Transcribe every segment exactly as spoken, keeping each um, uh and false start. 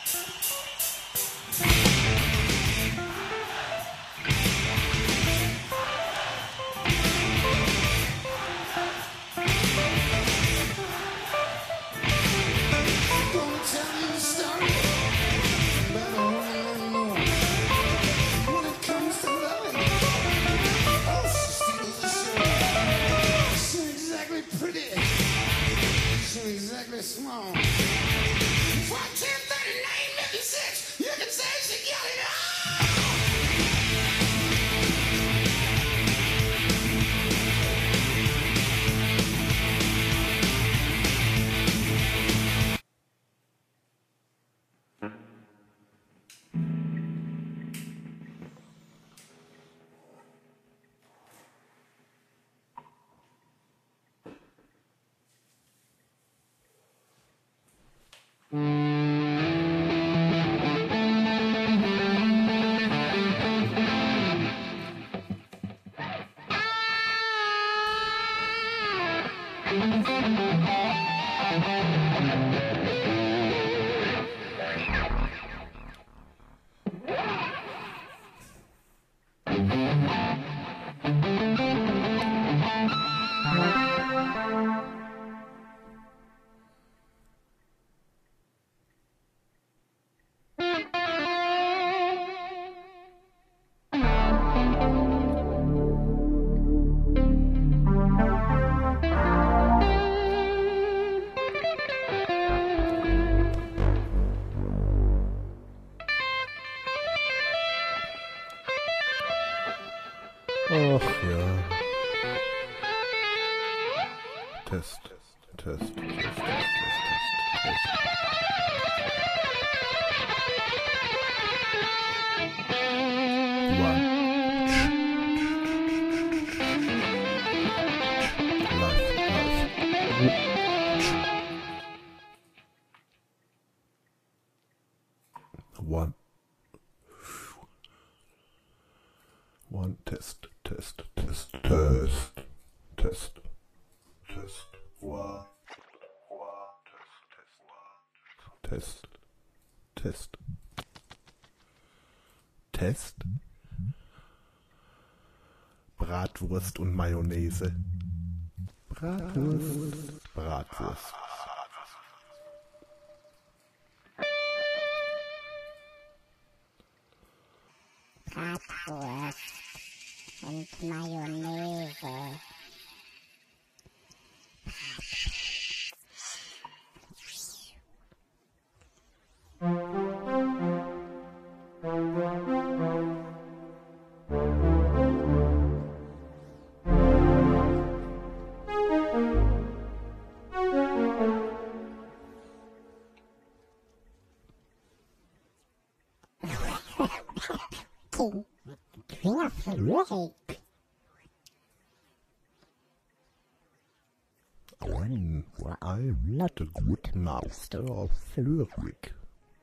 Ach ja. Test, Test, Test, Test, Test, Test, Test. One. Live, live. One. One, test, test, test, test, test, test, one, one, test, test, test, test, Bratwurst und Mayonnaise, Bratwurst, Bratwurst. Bratwurst und Mayonnaise. Finger für Lyrik. I'm, well, I'm not a good master of lyric.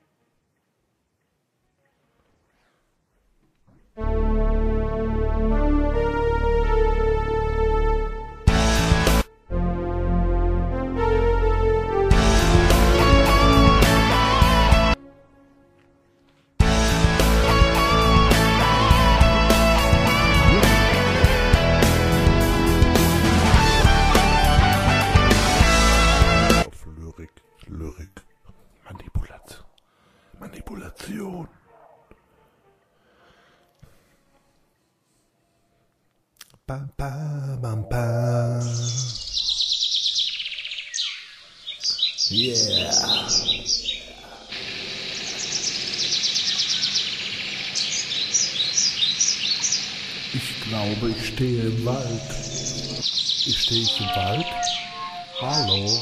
Lyrik, Manipulation, Manipulation. Bam, bam, bam, bam. Yeah. Ich glaube, ich stehe im Wald. Ich stehe ich im Wald? Hallo?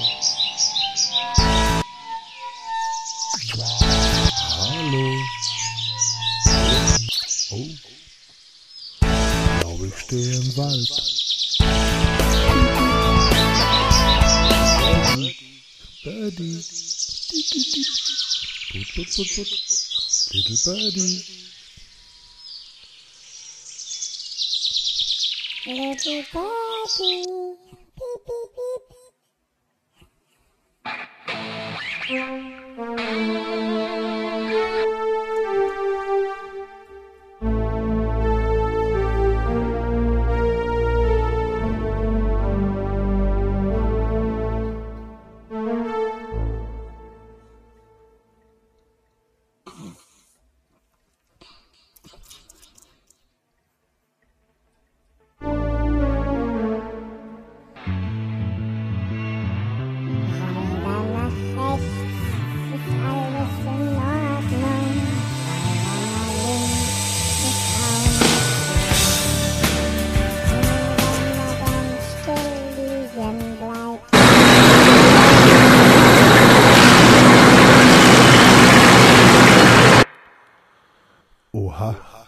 Hallo? Oh. Ich glaube, ich stehe im Wald. Birdie. Put, put, put, put. Little birdie. Little birdie. Beep, beep, beep. Aha.